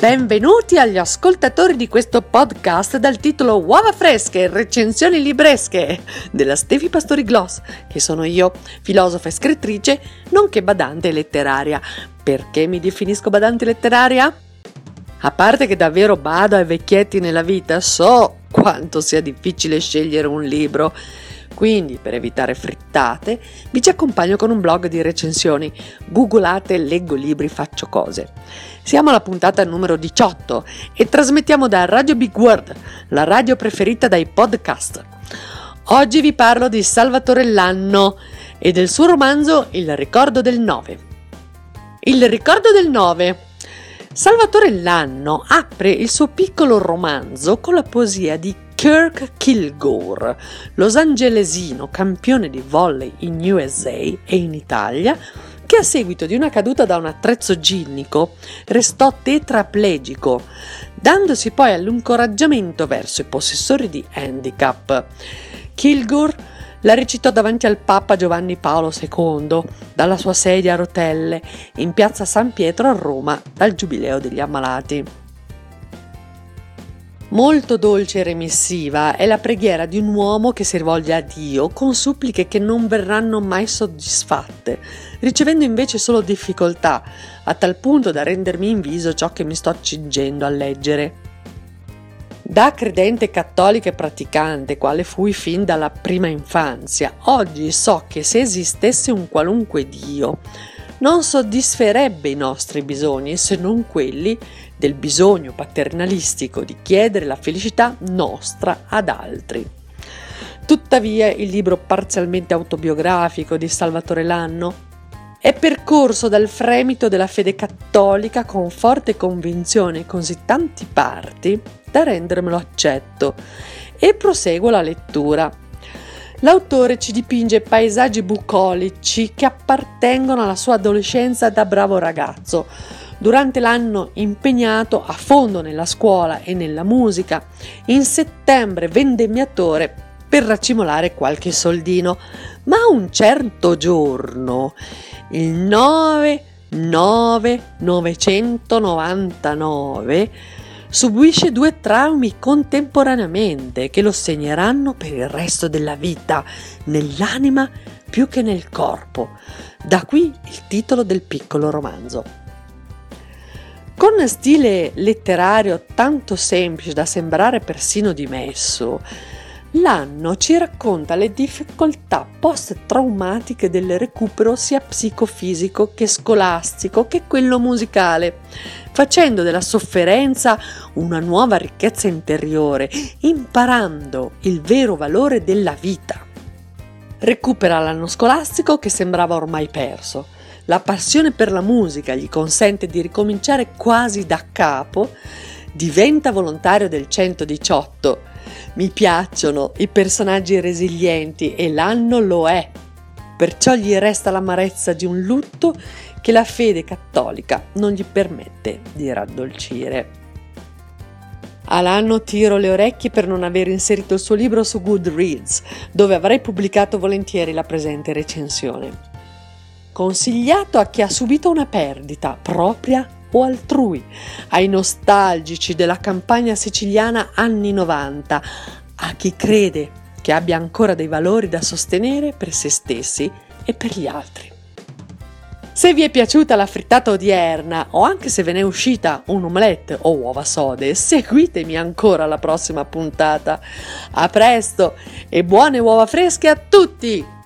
Benvenuti agli ascoltatori di questo podcast dal titolo Uova fresche, recensioni libresche della Stefi Pastori Gloss, che sono io, filosofa e scrittrice, nonché badante letteraria. Perché mi definisco badante letteraria? A parte che davvero bado ai vecchietti nella vita, so quanto sia difficile scegliere un libro. Quindi, per evitare frittate, vi ci accompagno con un blog di recensioni. Googolate Leggo libri, faccio cose. Siamo alla puntata numero 18 e trasmettiamo da Radio Big World, la radio preferita dai podcast. Oggi vi parlo di Salvatore Lanno e del suo romanzo Il ricordo del 9. Il ricordo del 9. Salvatore Lanno apre il suo piccolo romanzo con la poesia di Kirk Kilgore, losangelesino campione di volley in USA e in Italia, che a seguito di una caduta da un attrezzo ginnico restò tetraplegico, dandosi poi all'incoraggiamento verso i possessori di handicap. Kilgore la recitò davanti al Papa Giovanni Paolo II, dalla sua sedia a rotelle, in piazza San Pietro a Roma, dal Giubileo degli Ammalati. Molto dolce e remissiva è la preghiera di un uomo che si rivolge a Dio con suppliche che non verranno mai soddisfatte, ricevendo invece solo difficoltà, a tal punto da rendermi inviso ciò che mi sto accingendo a leggere. Da credente cattolica e praticante, quale fui fin dalla prima infanzia, oggi so che se esistesse un qualunque Dio, non soddisferebbe i nostri bisogni se non quelli del bisogno paternalistico di chiedere la felicità nostra ad altri. Tuttavia, il libro parzialmente autobiografico di Salvatore Lanno è percorso dal fremito della fede cattolica con forte convinzione e così tanti parti da rendermelo accetto, e proseguo la lettura. L'autore ci dipinge paesaggi bucolici che appartengono alla sua adolescenza da bravo ragazzo, durante l'anno impegnato a fondo nella scuola e nella musica, in settembre vendemmiatore per racimolare qualche soldino, ma un certo giorno, il 9/9/1999, subisce 2 traumi contemporaneamente che lo segneranno per il resto della vita, nell'anima più che nel corpo. Da qui il titolo del piccolo romanzo. Con stile letterario tanto semplice da sembrare persino dimesso, Lanno ci racconta le difficoltà post-traumatiche del recupero sia psicofisico che scolastico che quello musicale, facendo della sofferenza una nuova ricchezza interiore, imparando il vero valore della vita. Recupera l'anno scolastico che sembrava ormai perso. La passione per la musica gli consente di ricominciare quasi da capo, diventa volontario del 118. Mi piacciono i personaggi resilienti e Lanno lo è, perciò gli resta l'amarezza di un lutto che la fede cattolica non gli permette di raddolcire. A Lanno tiro le orecchie per non aver inserito il suo libro su Goodreads, dove avrei pubblicato volentieri la presente recensione. Consigliato a chi ha subito una perdita propria o altrui, ai nostalgici della campagna siciliana anni 90, a chi crede che abbia ancora dei valori da sostenere per se stessi e per gli altri. Se vi è piaciuta la frittata odierna, o anche se ve ne è uscita un omelette o uova sode, seguitemi ancora alla prossima puntata. A presto e buone uova fresche a tutti!